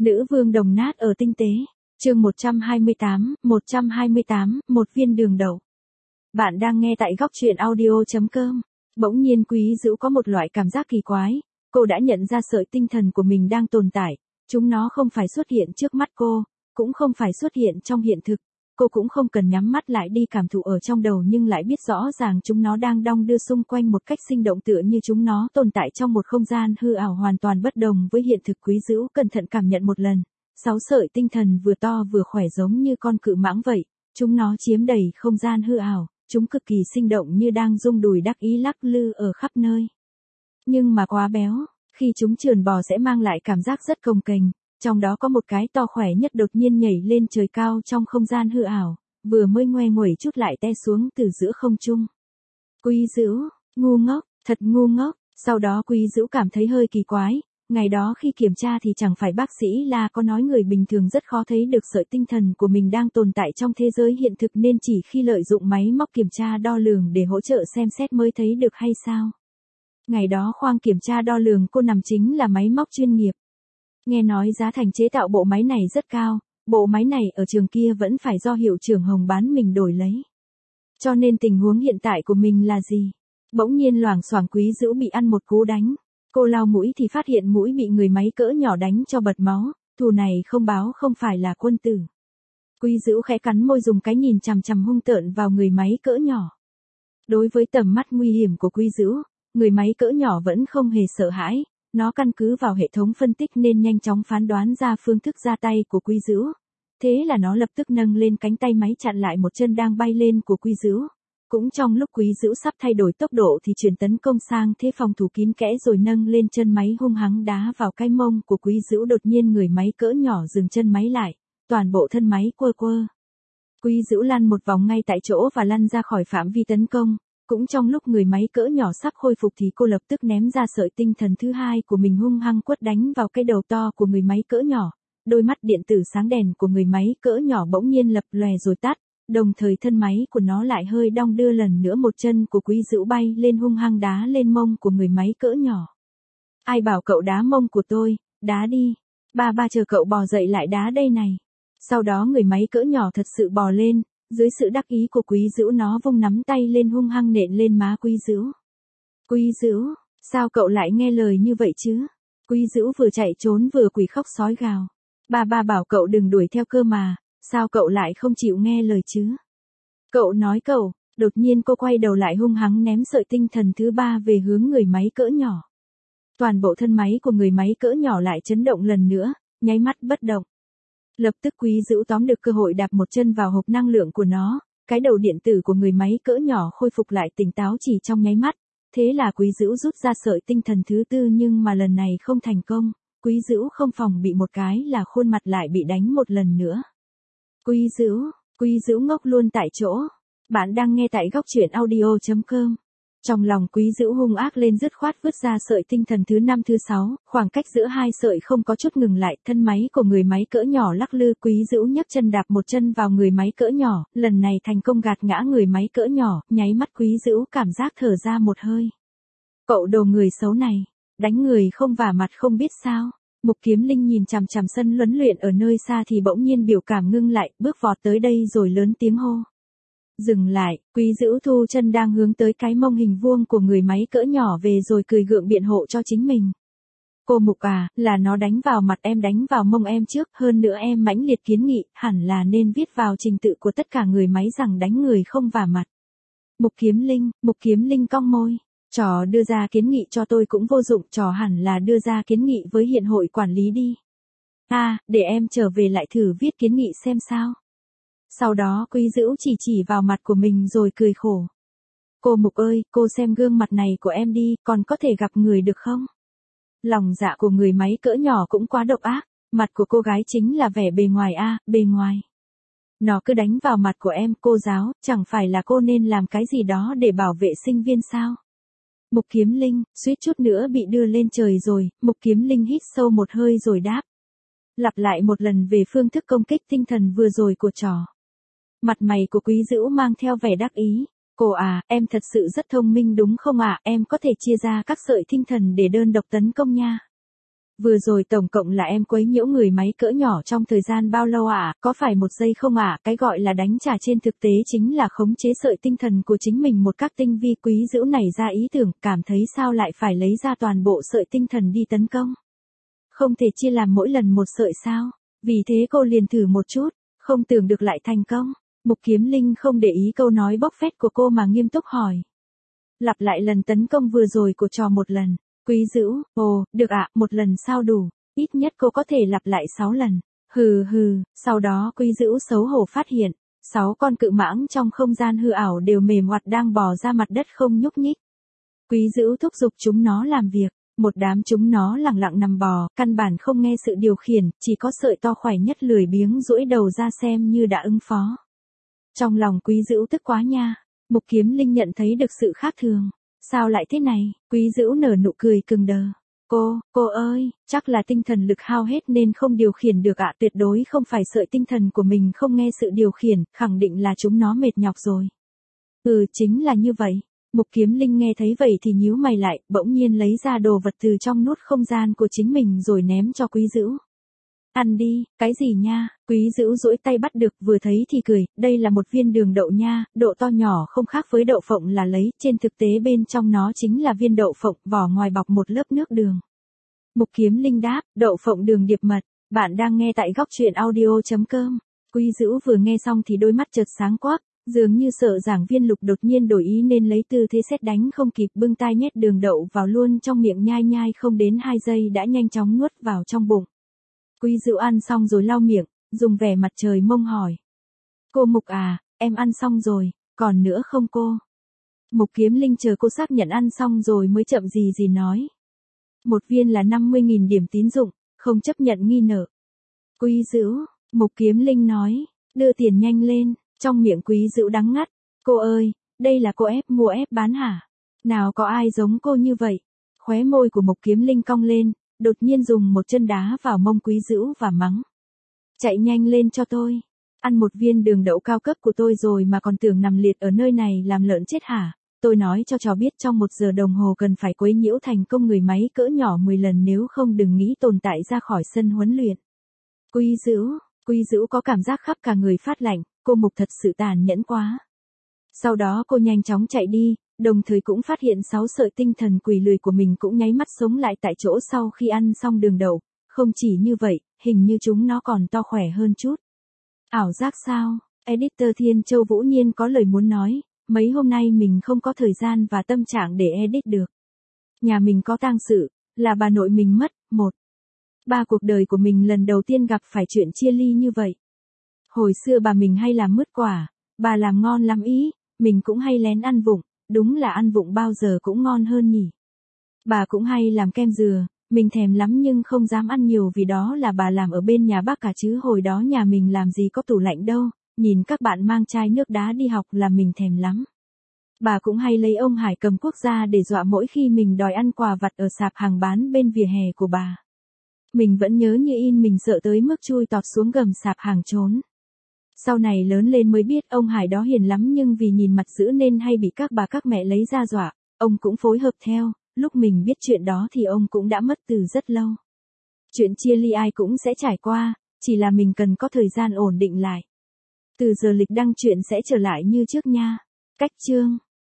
Nữ vương đồng nát ở tinh tế. Chương 128, một viên đường đậu. Bạn đang nghe tại góc truyện audio.com. Bỗng nhiên Quý Dữu có một loại cảm giác kỳ quái, cô đã nhận ra sợi tinh thần của mình đang tồn tại, chúng nó không phải xuất hiện trước mắt cô, cũng không phải xuất hiện trong hiện thực, cô cũng không cần nhắm mắt lại đi cảm thụ ở trong đầu nhưng lại biết rõ ràng chúng nó đang đong đưa xung quanh một cách sinh động tựa như chúng nó tồn tại trong một không gian hư ảo hoàn toàn bất đồng với hiện thực. Quý Dữu cẩn thận cảm nhận một lần, 6 sợi tinh thần vừa to vừa khỏe giống như con cự mãng vậy, chúng nó chiếm đầy không gian hư ảo, chúng cực kỳ sinh động như đang rung đùi đắc ý lắc lư ở khắp nơi. Nhưng mà quá béo, khi chúng trườn bò sẽ mang lại cảm giác rất cồng kềnh, trong đó có một cái to khỏe nhất đột nhiên nhảy lên trời cao trong không gian hư ảo, vừa mới ngoe nguẩy chút lại té xuống từ giữa không trung. Quý Dữu, ngu ngốc, thật ngu ngốc, sau đó Quý Dữu cảm thấy hơi kỳ quái. Ngày đó khi kiểm tra thì chẳng phải bác sĩ là có nói người bình thường rất khó thấy được sợi tinh thần của mình đang tồn tại trong thế giới hiện thực nên chỉ khi lợi dụng máy móc kiểm tra đo lường để hỗ trợ xem xét mới thấy được hay sao? Ngày đó khoang kiểm tra đo lường cô nằm chính là máy móc chuyên nghiệp. Nghe nói giá thành chế tạo bộ máy này rất cao, bộ máy này ở trường kia vẫn phải do hiệu trưởng Hồng bán mình đổi lấy. Cho nên tình huống hiện tại của mình là gì? Bỗng nhiên loảng xoảng Quý Dữu bị ăn một cú đánh. Cô lau mũi thì phát hiện mũi bị người máy cỡ nhỏ đánh cho bật máu, thù này không báo không phải là quân tử. Quý Dữu khẽ cắn môi dùng cái nhìn chằm chằm hung tợn vào người máy cỡ nhỏ. Đối với tầm mắt nguy hiểm của Quý Dữu, người máy cỡ nhỏ vẫn không hề sợ hãi, nó căn cứ vào hệ thống phân tích nên nhanh chóng phán đoán ra phương thức ra tay của Quý Dữu. Thế là nó lập tức nâng lên cánh tay máy chặn lại một chân đang bay lên của Quý Dữu. Cũng trong lúc Quý Dữu sắp thay đổi tốc độ thì chuyển tấn công sang thế phòng thủ kín kẽ rồi nâng lên chân máy hung hăng đá vào cái mông của Quý Dữu. Đột nhiên người máy cỡ nhỏ dừng chân máy lại, toàn bộ thân máy quơ quơ. Quý Dữu lăn một vòng ngay tại chỗ và lăn ra khỏi phạm vi tấn công. Cũng trong lúc người máy cỡ nhỏ sắp khôi phục thì cô lập tức ném ra sợi tinh thần thứ hai của mình hung hăng quất đánh vào cái đầu to của người máy cỡ nhỏ. Đôi mắt điện tử sáng đèn của người máy cỡ nhỏ bỗng nhiên lập lòe rồi tắt. Đồng thời thân máy của nó lại hơi đong đưa lần nữa, một chân của Quý Dữu bay lên hung hăng đá lên mông của người máy cỡ nhỏ. Ai bảo cậu đá mông của tôi, đá đi. Ba chờ cậu bò dậy lại đá đây này. Sau đó người máy cỡ nhỏ thật sự bò lên, dưới sự đắc ý của Quý Dữu nó vung nắm tay lên hung hăng nện lên má Quý Dữu. Quý Dữu, sao cậu lại nghe lời như vậy chứ? Quý Dữu vừa chạy trốn vừa quỳ khóc sói gào. Ba bảo cậu đừng đuổi theo cơ mà. Sao cậu lại không chịu nghe lời chứ? Cậu nói cậu, đột nhiên cô quay đầu lại hung hăng ném sợi tinh thần thứ ba về hướng người máy cỡ nhỏ. Toàn bộ thân máy của người máy cỡ nhỏ lại chấn động lần nữa, nháy mắt bất động. Lập tức Quý Dữu tóm được cơ hội đạp một chân vào hộp năng lượng của nó, cái đầu điện tử của người máy cỡ nhỏ khôi phục lại tỉnh táo chỉ trong nháy mắt. Thế là Quý Dữu rút ra sợi tinh thần thứ tư nhưng mà lần này không thành công, Quý Dữu không phòng bị một cái là khuôn mặt lại bị đánh một lần nữa. Quý Dữu ngốc luôn tại chỗ. Bạn đang nghe tại góc truyện audio.com. Trong lòng Quý Dữu hung ác lên dứt khoát vứt ra sợi tinh thần thứ 5 thứ 6, khoảng cách giữa hai sợi không có chút ngừng lại, thân máy của người máy cỡ nhỏ lắc lư. Quý Dữu nhấc chân đạp một chân vào người máy cỡ nhỏ, lần này thành công gạt ngã người máy cỡ nhỏ, nháy mắt Quý Dữu cảm giác thở ra một hơi. Cậu đồ người xấu này, đánh người không vả mặt không biết sao. Mục Kiếm Linh nhìn chằm chằm sân huấn luyện ở nơi xa thì bỗng nhiên biểu cảm ngưng lại, bước vọt tới đây rồi lớn tiếng hô. Dừng lại, Quý Dữu thu chân đang hướng tới cái mông hình vuông của người máy cỡ nhỏ về rồi cười gượng biện hộ cho chính mình. Cô Mục à, là nó đánh vào mặt em, đánh vào mông em trước, hơn nữa em mãnh liệt kiến nghị, hẳn là nên viết vào trình tự của tất cả người máy rằng đánh người không vả mặt. Mục Kiếm Linh cong môi. Trò đưa ra kiến nghị cho tôi cũng vô dụng, trò hẳn là đưa ra kiến nghị với hiện hội quản lý đi. Để em trở về lại thử viết kiến nghị xem sao. Sau đó Quý Dữu chỉ vào mặt của mình rồi cười khổ. Cô Mục ơi, cô xem gương mặt này của em đi, còn có thể gặp người được không? Lòng dạ của người máy cỡ nhỏ cũng quá độc ác, mặt của cô gái chính là vẻ bề ngoài bề ngoài. Nó cứ đánh vào mặt của em, cô giáo, chẳng phải là cô nên làm cái gì đó để bảo vệ sinh viên sao? Mục Kiếm Linh, suýt chút nữa bị đưa lên trời rồi. Mục Kiếm Linh hít sâu một hơi rồi đáp. Lặp lại một lần về phương thức công kích tinh thần vừa rồi của trò. Mặt mày của Quý Dữu mang theo vẻ đắc ý. Cô à, em thật sự rất thông minh đúng không ạ? Em có thể chia ra các sợi tinh thần để đơn độc tấn công nha. Vừa rồi tổng cộng là em quấy nhiễu người máy cỡ nhỏ trong thời gian bao lâu ạ? Có phải 1 giây không ạ? Cái gọi là đánh trả trên thực tế chính là khống chế sợi tinh thần của chính mình một cách tinh vi. Quý Dữu nảy ra ý tưởng, cảm thấy sao lại phải lấy ra toàn bộ sợi tinh thần đi tấn công. Không thể chia làm mỗi lần một sợi sao? Vì thế cô liền thử một chút, không tưởng được lại thành công. Mục Kiếm Linh không để ý câu nói bốc phét của cô mà nghiêm túc hỏi. Lặp lại lần tấn công vừa rồi của trò một lần. Quý Dữu, ồ, được ạ, một lần sao đủ, ít nhất cô có thể lặp lại 6 lần. Hừ hừ, sau đó Quý Dữu xấu hổ phát hiện, 6 con cự mãng trong không gian hư ảo đều mềm oặt đang bò ra mặt đất không nhúc nhích. Quý Dữu thúc giục chúng nó làm việc, một đám chúng nó lẳng lặng nằm bò, căn bản không nghe sự điều khiển, chỉ có sợi to khỏe nhất lười biếng duỗi đầu ra xem như đã ứng phó. Trong lòng Quý Dữu tức quá nha, Mục Kiếm Linh nhận thấy được sự khác thường. Sao lại thế này? Quý Dữu nở nụ cười cứng đờ. Cô ơi, chắc là tinh thần lực hao hết nên không điều khiển được ạ. Tuyệt đối không phải sợi tinh thần của mình không nghe sự điều khiển, khẳng định là chúng nó mệt nhọc rồi. Chính là như vậy. Mục Kiếm Linh nghe thấy vậy thì nhíu mày lại, bỗng nhiên lấy ra đồ vật từ trong nút không gian của chính mình rồi ném cho Quý Dữu. Ăn đi, cái gì nha? Quý Dữu duỗi tay bắt được, vừa thấy thì cười, đây là một viên đường đậu nha, độ to nhỏ không khác với đậu phộng là lấy, trên thực tế bên trong nó chính là viên đậu phộng, vỏ ngoài bọc một lớp nước đường. Mục Kiếm Linh đáp, đậu phộng đường điệp mật, bạn đang nghe tại góc truyện audio.com. Quý Dữu vừa nghe xong thì đôi mắt chợt sáng quắc, dường như sợ giảng viên Lục đột nhiên đổi ý nên lấy tư thế sét đánh không kịp bưng tay nhét đường đậu vào luôn trong miệng, nhai nhai không đến 2 giây đã nhanh chóng nuốt vào trong bụng. Quý Dữu ăn xong rồi lau miệng, dùng vẻ mặt trời mông hỏi. Cô Mục à, em ăn xong rồi, còn nữa không cô? Mục Kiếm Linh chờ cô xác nhận ăn xong rồi mới chậm gì nói. Một viên là 50.000 điểm tín dụng, không chấp nhận nghi nợ. Quý Dữu, Mục Kiếm Linh nói, đưa tiền nhanh lên, trong miệng Quý Dữu đắng ngắt. Cô ơi, đây là cô ép mua ép bán hả? Nào có ai giống cô như vậy? Khóe môi của Mục Kiếm Linh cong lên, đột nhiên dùng một chân đá vào mông Quý Dữu và mắng. Chạy nhanh lên cho tôi. Ăn một viên đường đậu cao cấp của tôi rồi mà còn tưởng nằm liệt ở nơi này làm lợn chết hả? Tôi nói cho trò biết trong 1 giờ đồng hồ cần phải quấy nhiễu thành công người máy cỡ nhỏ 10 lần, nếu không đừng nghĩ tồn tại ra khỏi sân huấn luyện. Quý Dữu có cảm giác khắp cả người phát lạnh, cô Mục thật sự tàn nhẫn quá. Sau đó cô nhanh chóng chạy đi, đồng thời cũng phát hiện 6 sợi tinh thần quỷ lười của mình cũng nháy mắt sống lại tại chỗ sau khi ăn xong đường đậu. Không chỉ như vậy, hình như chúng nó còn to khỏe hơn chút. Ảo giác sao? Editor Thiên Châu Vũ Nhiên có lời muốn nói, mấy hôm nay mình không có thời gian và tâm trạng để edit được. Nhà mình có tang sự, là bà nội mình mất, 1/3 cuộc đời của mình lần đầu tiên gặp phải chuyện chia ly như vậy. Hồi xưa bà mình hay làm mứt quả, bà làm ngon lắm ý, mình cũng hay lén ăn vụng, đúng là ăn vụng bao giờ cũng ngon hơn nhỉ. Bà cũng hay làm kem dừa, mình thèm lắm nhưng không dám ăn nhiều vì đó là bà làm ở bên nhà bác cả chứ hồi đó nhà mình làm gì có tủ lạnh đâu, nhìn các bạn mang chai nước đá đi học là mình thèm lắm. Bà cũng hay lấy ông Hải Cầm Quốc ra để dọa mỗi khi mình đòi ăn quà vặt ở sạp hàng bán bên vỉa hè của bà. Mình vẫn nhớ như in, mình sợ tới mức chui tọt xuống gầm sạp hàng trốn. Sau này lớn lên mới biết ông Hải đó hiền lắm nhưng vì nhìn mặt dữ nên hay bị các bà các mẹ lấy ra dọa, ông cũng phối hợp theo, lúc mình biết chuyện đó thì ông cũng đã mất từ rất lâu. Chuyện chia ly ai cũng sẽ trải qua, chỉ là mình cần có thời gian ổn định lại. Từ giờ lịch đăng truyện sẽ trở lại như trước nha. Cách chương